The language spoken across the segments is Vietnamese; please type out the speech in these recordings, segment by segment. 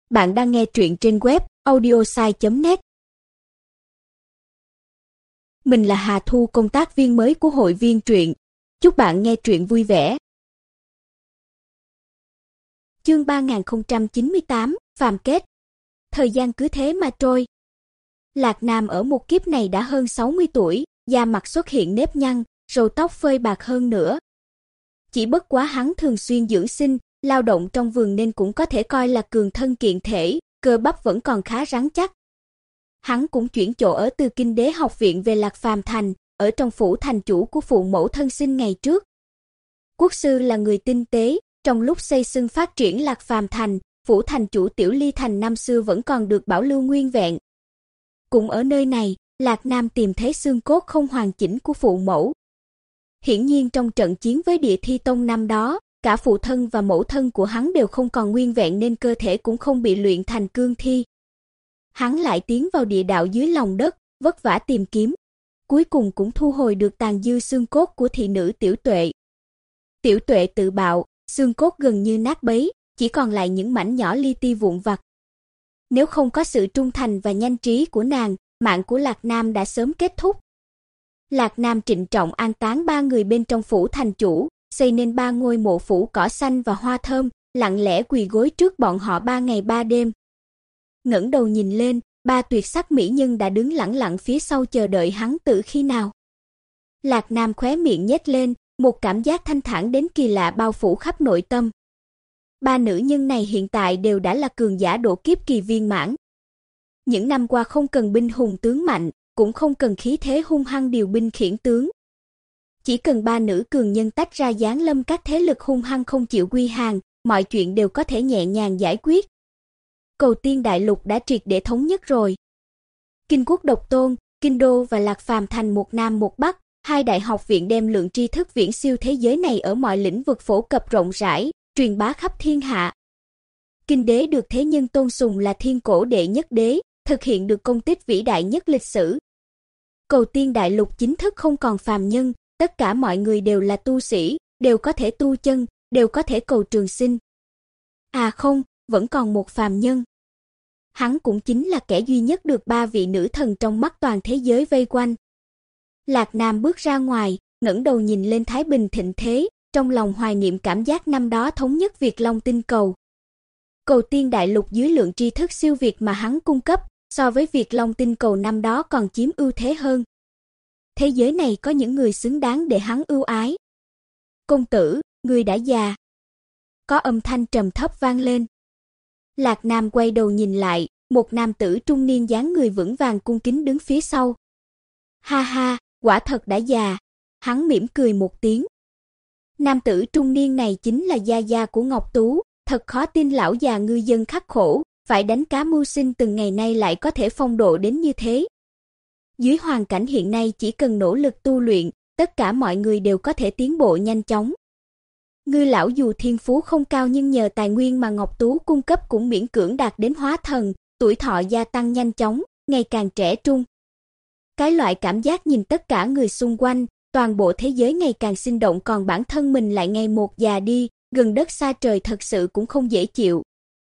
Bạn đang nghe truyện trên web audiosai.net. Mình là Hà Thu, công tác viên mới của hội viên truyện. Chúc bạn nghe truyện vui vẻ. Chương 3098, phàm kết. Thời gian cứ thế mà trôi. Lạc Nam ở một kiếp này đã hơn 60 tuổi, da mặt xuất hiện nếp nhăn, râu tóc phơi bạc hơn nữa. Chỉ bất quá hắn thường xuyên dưỡng sinh, lao động trong vườn nên cũng có thể coi là cường thân kiện thể, cơ bắp vẫn còn khá rắn chắc. Hắn cũng chuyển chỗ ở từ Kinh Đế học viện về Lạc Phàm Thành, ở trong phủ thành chủ của phụ mẫu thân sinh ngày trước. Quốc sư là người tinh tế, trong lúc xây xưng phát triển Lạc Phàm Thành, phủ thành chủ Tiểu Ly Thành năm xưa vẫn còn được bảo lưu nguyên vẹn. Cũng ở nơi này, Lạc Nam tìm thấy xương cốt không hoàn chỉnh của phụ mẫu. Hiển nhiên trong trận chiến với Địa Thi Tông năm đó, cả phụ thân và mẫu thân của hắn đều không còn nguyên vẹn nên cơ thể cũng không bị luyện thành cương thi. Hắn lại tiến vào địa đạo dưới lòng đất, vất vả tìm kiếm. Cuối cùng cũng thu hồi được tàn dư xương cốt của thị nữ Tiểu Tuệ. Tiểu Tuệ tự bạo, xương cốt gần như nát bấy, chỉ còn lại những mảnh nhỏ li ti vụn vặt. Nếu không có sự trung thành và nhanh trí của nàng, mạng của Lạc Nam đã sớm kết thúc. Lạc Nam trịnh trọng an táng 3 người bên trong phủ thành chủ, xây nên 3 ngôi mộ phủ cỏ xanh và hoa thơm, lặng lẽ quỳ gối trước bọn họ 3 ngày 3 đêm. Ngẩng đầu nhìn lên, 3 tuyệt sắc mỹ nhân đã đứng lẳng lặng phía sau chờ đợi hắn từ khi nào. Lạc Nam khóe miệng nhếch lên, một cảm giác thanh thản đến kỳ lạ bao phủ khắp nội tâm. 3 nữ nhân này hiện tại đều đã là cường giả độ kiếp kỳ viên mãn. Những năm qua không cần binh hùng tướng mạnh, cũng không cần khí thế hung hăng điều binh khiển tướng. Chỉ cần 3 nữ cường nhân tách ra giáng lâm các thế lực hung hăng không chịu quy hàng, mọi chuyện đều có thể nhẹ nhàng giải quyết. Cầu Tiên Đại Lục đã triệt để thống nhất rồi. Kinh Quốc Độc Tôn, Kinh Đô và Lạc Phàm Thành một Nam một Bắc, 2 đại học viện đem lượng tri thức viễn siêu thế giới này ở mọi lĩnh vực phổ cập rộng rãi, truyền bá khắp thiên hạ. Kinh Đế được thế nhân tôn sùng là thiên cổ đệ nhất đế, thực hiện được công tích vĩ đại nhất lịch sử. Cầu Tiên Đại Lục chính thức không còn phàm nhân, tất cả mọi người đều là tu sĩ, đều có thể tu chân, đều có thể cầu trường sinh. À không, vẫn còn một phàm nhân. Hắn cũng chính là kẻ duy nhất được 3 vị nữ thần trong mắt toàn thế giới vây quanh. Lạc Nam bước ra ngoài, ngẩng đầu nhìn lên thái bình thịnh thế, trong lòng hoài niệm cảm giác năm đó thống nhất Việt Long tinh cầu. Cầu Tiên Đại Lục dưới lượng tri thức siêu việt mà hắn cung cấp, so với Việt Long tinh cầu năm đó còn chiếm ưu thế hơn. Thế giới này có những người xứng đáng để hắn ưu ái. Công tử, người đã già. Có âm thanh trầm thấp vang lên. Lạc Nam quay đầu nhìn lại, một nam tử trung niên dáng người vững vàng cung kính đứng phía sau. Ha ha, quả thật đã già. Hắn mỉm cười một tiếng. Nam tử trung niên này chính là gia gia của Ngọc Tú, thật khó tin lão già ngư dân khắc khổ, phải đánh cá mưu sinh từng ngày nay lại có thể phong độ đến như thế. Dưới hoàn cảnh hiện nay chỉ cần nỗ lực tu luyện, tất cả mọi người đều có thể tiến bộ nhanh chóng. Ngư lão dù thiên phú không cao nhưng nhờ tài nguyên mà Ngọc Tú cung cấp cũng miễn cưỡng đạt đến hóa thần, tuổi thọ gia tăng nhanh chóng, ngày càng trẻ trung. Cái loại cảm giác nhìn tất cả người xung quanh, toàn bộ thế giới ngày càng sinh động còn bản thân mình lại ngày một già đi, gần đất xa trời thật sự cũng không dễ chịu.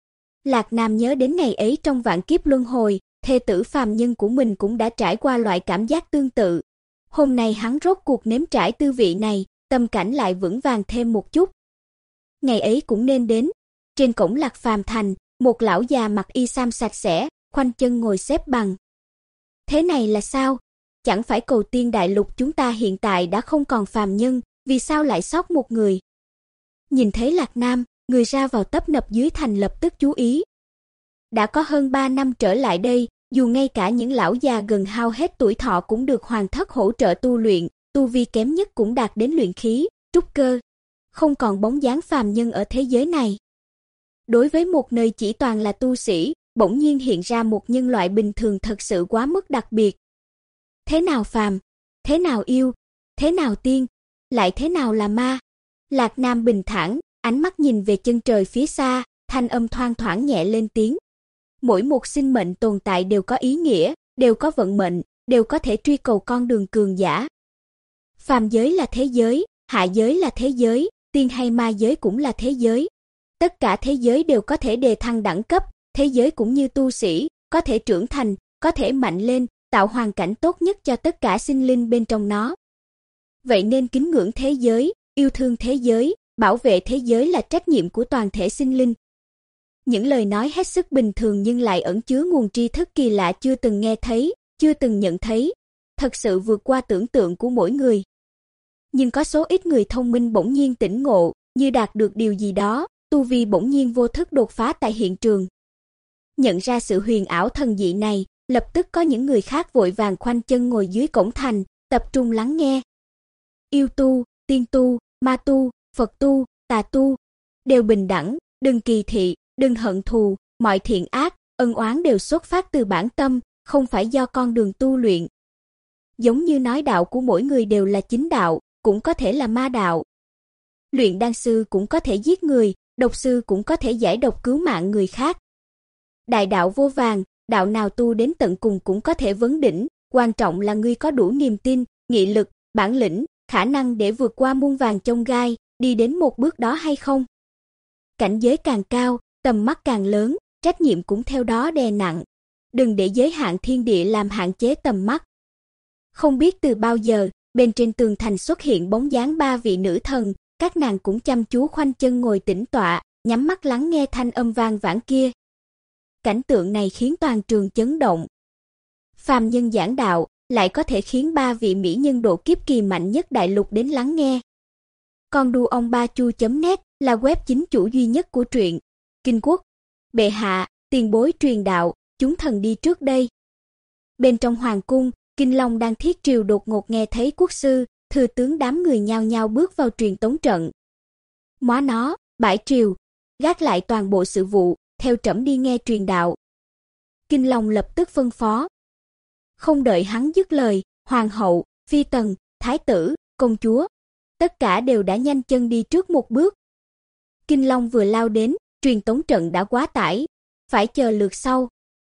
Lạc Nam nhớ đến ngày ấy trong vạn kiếp luân hồi, thê tử phàm nhân của mình cũng đã trải qua loại cảm giác tương tự. Hôm nay hắn rốt cuộc nếm trải tư vị này, tâm cảnh lại vững vàng thêm một chút. Ngày ấy cũng nên đến. Trên cổng Lạc Phàm Thành, một lão già mặc y sam sạch sẽ, khoanh chân ngồi xếp bằng. Thế này là sao? Chẳng phải Cầu Tiên Đại Lục chúng ta hiện tại đã không còn phàm nhân, vì sao lại sót một người? Nhìn thấy Lạc Nam, người ra vào tấp nập dưới thành lập tức chú ý. Đã có hơn 3 năm trở lại đây, dù ngay cả những lão già gần hao hết tuổi thọ cũng được hoàng thất hỗ trợ tu luyện, tu vi kém nhất cũng đạt đến luyện khí, trúc cơ. Không còn bóng dáng phàm nhân ở thế giới này. Đối với một nơi chỉ toàn là tu sĩ, bỗng nhiên hiện ra một nhân loại bình thường thật sự quá mức đặc biệt. Thế nào phàm? Thế nào yêu? Thế nào tiên? Lại thế nào là ma? Lạc Nam bình thản, ánh mắt nhìn về chân trời phía xa, thanh âm thoang thoảng nhẹ lên tiếng. Mỗi một sinh mệnh tồn tại đều có ý nghĩa, đều có vận mệnh, đều có thể truy cầu con đường cường giả. Phàm giới là thế giới, hạ giới là thế giới, tiên hay ma giới cũng là thế giới. Tất cả thế giới đều có thể đề thăng đẳng cấp, thế giới cũng như tu sĩ, có thể trưởng thành, có thể mạnh lên, tạo hoàn cảnh tốt nhất cho tất cả sinh linh bên trong nó. Vậy nên kính ngưỡng thế giới, yêu thương thế giới, bảo vệ thế giới là trách nhiệm của toàn thể sinh linh. Những lời nói hết sức bình thường nhưng lại ẩn chứa nguồn tri thức kỳ lạ chưa từng nghe thấy, chưa từng nhận thấy, thật sự vượt qua tưởng tượng của mỗi người. Nhưng có số ít người thông minh bỗng nhiên tỉnh ngộ, như đạt được điều gì đó, tu vi bỗng nhiên vô thức đột phá tại hiện trường. Nhận ra sự huyền ảo thần dị này, lập tức có những người khác vội vàng khoanh chân ngồi dưới cổng thành, tập trung lắng nghe. Yêu tu, tiên tu, ma tu, Phật tu, tà tu, đều bình đẳng, đừng kỳ thị, đừng hận thù, mọi thiện ác, ân oán đều xuất phát từ bản tâm, không phải do con đường tu luyện. Giống như nói đạo của mỗi người đều là chính đạo, cũng có thể là ma đạo. Luyện đan sư cũng có thể giết người, độc sư cũng có thể giải độc cứu mạng người khác. Đại đạo vô vàn, đạo nào tu đến tận cùng cũng có thể vấn đỉnh, quan trọng là ngươi có đủ niềm tin, nghị lực, bản lĩnh, khả năng để vượt qua muôn vàn chông gai, đi đến một bước đó hay không. Cảnh giới càng cao, tầm mắt càng lớn, trách nhiệm cũng theo đó đè nặng. Đừng để giới hạn thiên địa làm hạn chế tầm mắt. Không biết từ bao giờ, bên trên tường thành xuất hiện bóng dáng 3 vị nữ thần, các nàng cũng chăm chú khoanh chân ngồi tĩnh tọa, nhắm mắt lắng nghe thanh âm vang vẳng kia. Cảnh tượng này khiến toàn trường chấn động. Phàm nhân giảng đạo, lại có thể khiến 3 vị mỹ nhân độ kiếp kỳ mạnh nhất đại lục đến lắng nghe. Con đu ông ba chu.net là web chính chủ duy nhất của truyện Kinh Quốc. Bệ hạ, tiền bối truyền đạo, chúng thần đi trước đây. Bên trong hoàng cung, Kinh Long đang thiết triều đột ngột nghe thấy quốc sư, thừa tướng đám người nhao nhao bước vào truyền tống trận. Móa nó, bãi triều, gác lại toàn bộ sự vụ, theo trẫm đi nghe truyền đạo. Kinh Long lập tức phân phó. Không đợi hắn dứt lời, hoàng hậu, phi tần, thái tử, công chúa, tất cả đều đã nhanh chân đi trước một bước. Kinh Long vừa lao đến, truyền tống trận đã quá tải, phải chờ lượt sau.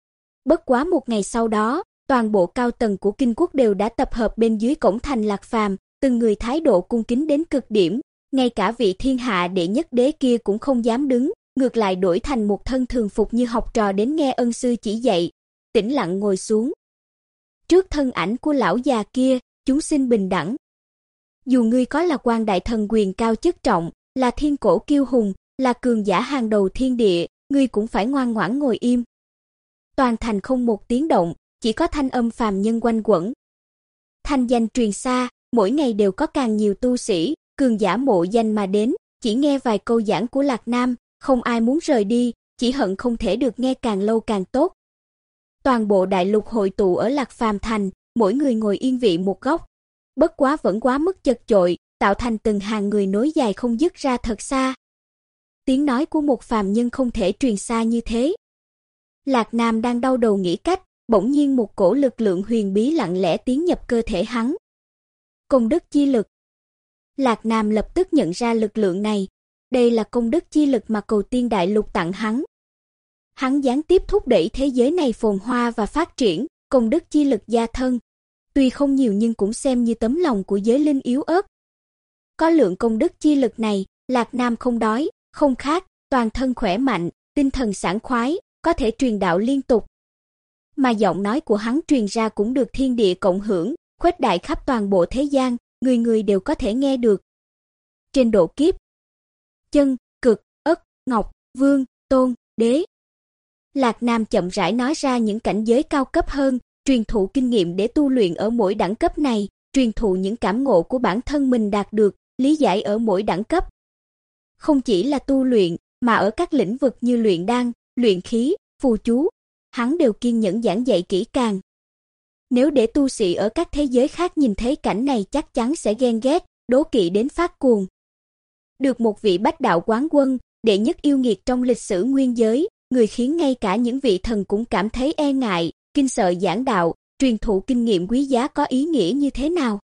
Bất quá một ngày sau đó, toàn bộ cao tầng của Kinh Quốc đều đã tập hợp bên dưới cổng thành Lạc Phàm, từng người thái độ cung kính đến cực điểm, ngay cả vị thiên hạ đệ nhất đế kia cũng không dám đứng, ngược lại đổi thành một thân thường phục như học trò đến nghe ân sư chỉ dạy, tĩnh lặng ngồi xuống. Trước thân ảnh của lão già kia, chúng sinh bình đẳng. Dù ngươi có là quan đại thần quyền cao chức trọng, là thiên cổ kiêu hùng, là cường giả hàng đầu thiên địa, ngươi cũng phải ngoan ngoãn ngồi im. Toàn thành không một tiếng động, chỉ có thanh âm phàm nhân quanh quẩn. Thanh danh truyền xa, mỗi ngày đều có càng nhiều tu sĩ, cường giả mộ danh mà đến, chỉ nghe vài câu giảng của Lạc Nam, không ai muốn rời đi, chỉ hận không thể được nghe càng lâu càng tốt. Toàn bộ đại lục hội tụ ở Lạc Phàm thành, mỗi người ngồi yên vị một góc. Bất quá vẫn quá mức chật chội, tạo thành từng hàng người nối dài không dứt ra thật xa. Tiếng nói của một phàm nhân không thể truyền xa như thế. Lạc Nam đang đau đầu nghĩ cách, bỗng nhiên một cổ lực lượng huyền bí lặng lẽ tiến nhập cơ thể hắn. Công đức chi lực. Lạc Nam lập tức nhận ra lực lượng này, đây là công đức chi lực mà Cầu Tiên Đại Lục tặng hắn. Hắn gián tiếp thúc đẩy thế giới này phồn hoa và phát triển, công đức chi lực gia thân. Tuy không nhiều nhưng cũng xem như tấm lòng của giới linh yếu ớt. Có lượng công đức chi lực này, Lạc Nam không đói, không khát, toàn thân khỏe mạnh, tinh thần sảng khoái, có thể truyền đạo liên tục. Mà giọng nói của hắn truyền ra cũng được thiên địa cộng hưởng, khuếch đại khắp toàn bộ thế gian, người người đều có thể nghe được. Trên độ kiếp, chân, cực, ất, ngọc, vương, tôn, đế. Lạc Nam chậm rãi nói ra những cảnh giới cao cấp hơn, truyền thụ kinh nghiệm để tu luyện ở mỗi đẳng cấp này, truyền thụ những cảm ngộ của bản thân mình đạt được, lý giải ở mỗi đẳng cấp. Không chỉ là tu luyện, mà ở các lĩnh vực như luyện đan, luyện khí, phù chú, hắn đều kiên nhẫn giảng dạy kỹ càng. Nếu để tu sĩ ở các thế giới khác nhìn thấy cảnh này chắc chắn sẽ ghen ghét, đố kỵ đến phát cuồng. Được một vị bách đạo quán quân, đệ nhất yêu nghiệt trong lịch sử nguyên giới, người khiến ngay cả những vị thần cũng cảm thấy e ngại, kinh sợ giảng đạo, truyền thụ kinh nghiệm quý giá có ý nghĩa như thế nào.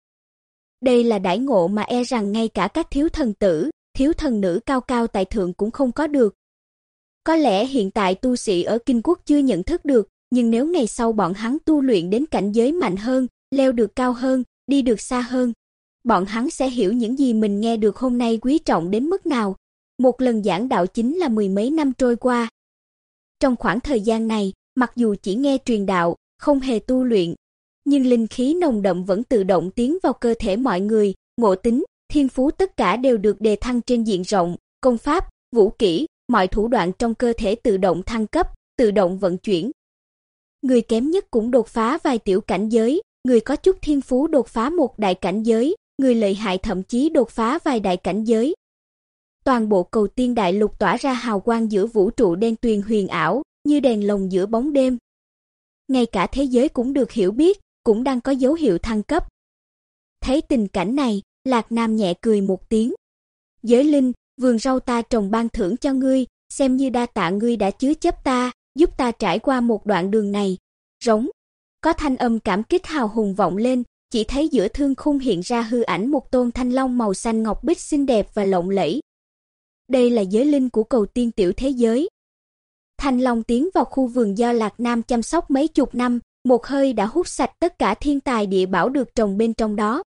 Đây là đãi ngộ mà e rằng ngay cả các thiếu thần tử, thiếu thần nữ cao cao tại thượng cũng không có được. Có lẽ hiện tại tu sĩ ở Kinh Quốc chưa nhận thức được, nhưng nếu ngày sau bọn hắn tu luyện đến cảnh giới mạnh hơn, leo được cao hơn, đi được xa hơn, bọn hắn sẽ hiểu những gì mình nghe được hôm nay quý trọng đến mức nào. Một lần giảng đạo chính là mười mấy năm trôi qua. Trong khoảng thời gian này, mặc dù chỉ nghe truyền đạo, không hề tu luyện, nhưng linh khí nồng đậm vẫn tự động tiến vào cơ thể mọi người, ngộ tính, thiên phú tất cả đều được đề thăng trên diện rộng, công pháp, vũ kỹ, mọi thủ đoạn trong cơ thể tự động thăng cấp, tự động vận chuyển. Người kém nhất cũng đột phá vài tiểu cảnh giới, người có chút thiên phú đột phá một đại cảnh giới, người lợi hại thậm chí đột phá vài đại cảnh giới. Toàn bộ Cầu Tiên Đại Lục tỏa ra hào quang giữa vũ trụ đen tuyền huyền ảo, như đèn lồng giữa bóng đêm. Ngay cả thế giới cũng được hiểu biết, cũng đang có dấu hiệu thăng cấp. Thấy tình cảnh này, Lạc Nam nhẹ cười một tiếng. Giới linh, vườn rau ta trồng ban thưởng cho ngươi, xem như đa tạ ngươi đã chứa chấp ta, giúp ta trải qua một đoạn đường này. Rống. Có thanh âm cảm kích hào hùng vọng lên, chỉ thấy giữa thương khung hiện ra hư ảnh một tôn thanh long màu xanh ngọc bích xinh đẹp và lộng lẫy. Đây là giới linh của Cầu Tiên tiểu thế giới. Thanh long tiến vào khu vườn do Lạc Nam chăm sóc mấy chục năm, một hơi đã hút sạch tất cả thiên tài địa bảo được trồng bên trong đó.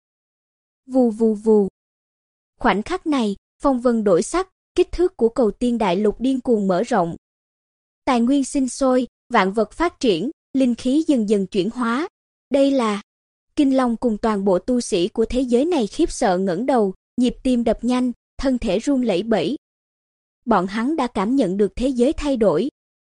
Vù vù vù. Khoảnh khắc này, phong vân đổi sắc, kích thước của Cầu Tiên Đại Lục điên cuồng mở rộng. Tài nguyên sinh sôi, vạn vật phát triển, linh khí dần dần chuyển hóa. Đây là Kinh Long cùng toàn bộ tu sĩ của thế giới này khiếp sợ ngẩng đầu, nhịp tim đập nhanh, thân thể run lẩy bẩy. Bọn hắn đã cảm nhận được thế giới thay đổi.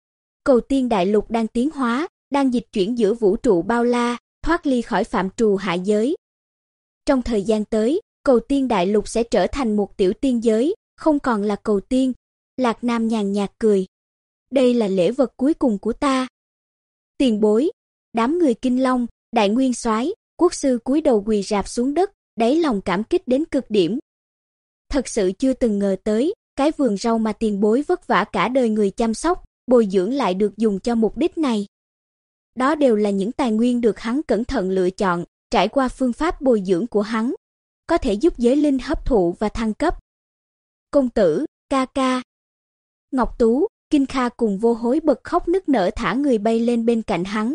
Cầu Tiên Đại Lục đang tiến hóa, đang dịch chuyển giữa vũ trụ bao la, thoát ly khỏi phạm trù hạ giới. Trong thời gian tới, Cầu Tiên Đại Lục sẽ trở thành một tiểu tiên giới, không còn là cầu tiên. Lạc Nam nhàn nhạt cười. Đây là lễ vật cuối cùng của ta. Tiền bối. Đám người Kinh Long, Đại Nguyên Soái, Quốc sư cúi đầu quỳ rạp xuống đất, đáy lòng cảm kích đến cực điểm. Thật sự chưa từng ngờ tới, cái vườn rau mà tiền bối vất vả cả đời người chăm sóc, bồi dưỡng lại được dùng cho mục đích này. Đó đều là những tài nguyên được hắn cẩn thận lựa chọn, trải qua phương pháp bồi dưỡng của hắn, có thể giúp giới linh hấp thụ và thăng cấp. Công tử, ca ca. Ngọc Tú, Kinh Kha cùng Vô Hối bật khóc nức nở thả người bay lên bên cạnh hắn.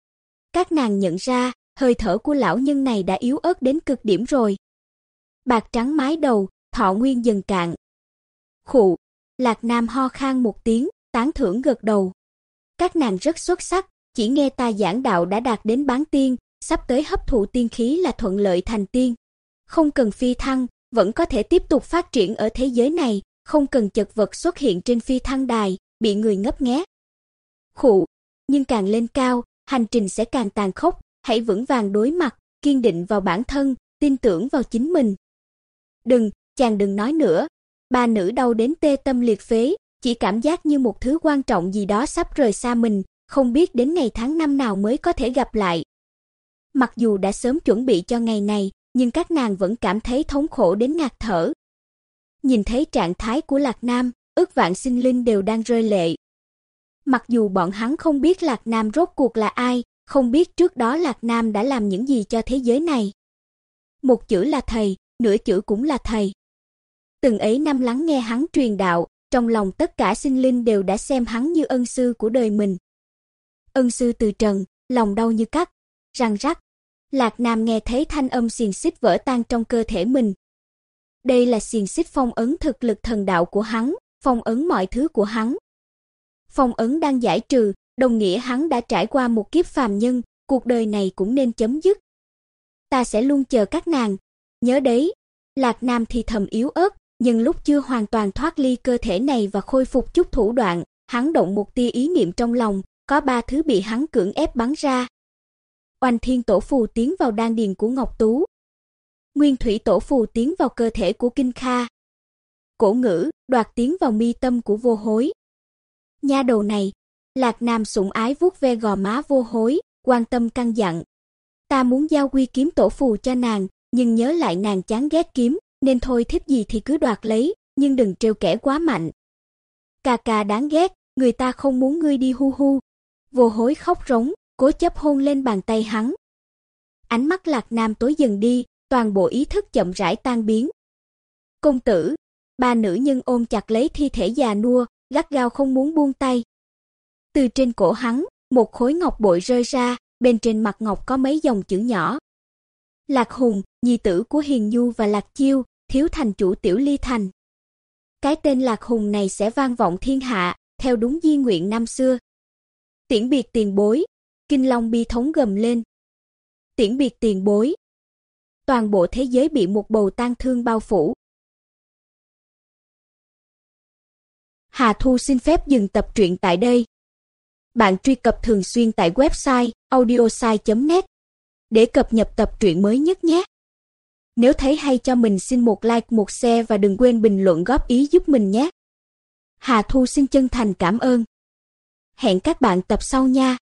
Các nàng nhận ra, hơi thở của lão nhân này đã yếu ớt đến cực điểm rồi. Bạc trắng mái đầu, thọ nguyên dần cạn. Khụ, Lạc Nam ho khan một tiếng, tán thưởng gật đầu. Các nàng rất xuất sắc, chỉ nghe ta giảng đạo đã đạt đến bán tiên, sắp tới hấp thụ tiên khí là thuận lợi thành tiên. Không cần phi thăng, vẫn có thể tiếp tục phát triển ở thế giới này, không cần chật vật xuất hiện trên phi thăng đài, bị người ngấp nghé. Khụ, nhưng càng lên cao, hành trình sẽ càng tàn khốc, hãy vững vàng đối mặt, kiên định vào bản thân, tin tưởng vào chính mình. Đừng, chàng đừng nói nữa. Ba nữ đau đến tê tâm liệt phế, chỉ cảm giác như một thứ quan trọng gì đó sắp rời xa mình, không biết đến ngày tháng năm nào mới có thể gặp lại. Mặc dù đã sớm chuẩn bị cho ngày này, nhưng các nàng vẫn cảm thấy thống khổ đến ngạt thở. Nhìn thấy trạng thái của Lạc Nam, ức vạn sinh linh đều đang rơi lệ. Mặc dù bọn hắn không biết Lạc Nam rốt cuộc là ai, không biết trước đó Lạc Nam đã làm những gì cho thế giới này. Một chữ là thầy, nửa chữ cũng là thầy. Từng ấy năm lắng nghe hắn truyền đạo, trong lòng tất cả sinh linh đều đã xem hắn như ân sư của đời mình. Ân sư từ trần, lòng đau như cắt, răng rắc. Lạc Nam nghe thấy thanh âm xiềng xích vỡ tan trong cơ thể mình. Đây là xiềng xích phong ấn thực lực thần đạo của hắn, phong ấn mọi thứ của hắn. Phong ấn đang giải trừ, đồng nghĩa hắn đã trải qua một kiếp phàm nhân, cuộc đời này cũng nên chấm dứt. Ta sẽ luôn chờ các nàng, nhớ đấy. Lạc Nam thì thầm yếu ớt, nhưng lúc chưa hoàn toàn thoát ly cơ thể này và khôi phục chút thủ đoạn, hắn động một tia ý niệm trong lòng, có 3 thứ bị hắn cưỡng ép bắn ra. Oanh Thiên Tổ Phù tiến vào đan điền của Ngọc Tú. Nguyên Thủy Tổ Phù tiến vào cơ thể của Kinh Kha. Cổ Ngữ, đoạt tiến vào mi tâm của Vô Hối. Nha đầu này, Lạc Nam sủng ái vuốt ve gò má Vô Hối, quan tâm căn dặn. Ta muốn giao Quy Kiếm Tổ Phù cho nàng, nhưng nhớ lại nàng chán ghét kiếm, nên thôi thích gì thì cứ đoạt lấy, nhưng đừng trêu kẻ quá mạnh. Cà cà đáng ghét, người ta không muốn ngươi đi hu hu. Vô Hối khóc rống, cố chấp hôn lên bàn tay hắn. Ánh mắt Lạc Nam tối dần đi, toàn bộ ý thức chậm rãi tan biến. Công tử, 3 nữ nhân ôm chặt lấy thi thể già nua, gắt gao không muốn buông tay. Từ trên cổ hắn, một khối ngọc bội rơi ra, bên trên mặt ngọc có mấy dòng chữ nhỏ. Lạc Hùng, nhi tử của Hiền Nhu và Lạc Chiêu, thiếu thành chủ Tiểu Ly Thành. Cái tên Lạc Hùng này sẽ vang vọng thiên hạ, theo đúng di nguyện năm xưa. Tiễn biệt tiền bối, Kinh Long bi thống gầm lên. Tiễn biệt tiền bối. Toàn bộ thế giới bị một bầu tang thương bao phủ. Hà Thu xin phép dừng tập truyện tại đây. Bạn truy cập thường xuyên tại website audiosai.net để cập nhật tập truyện mới nhất nhé. Nếu thấy hay cho mình xin một like, một share và đừng quên bình luận góp ý giúp mình nhé. Hà Thu xin chân thành cảm ơn. Hẹn các bạn tập sau nha.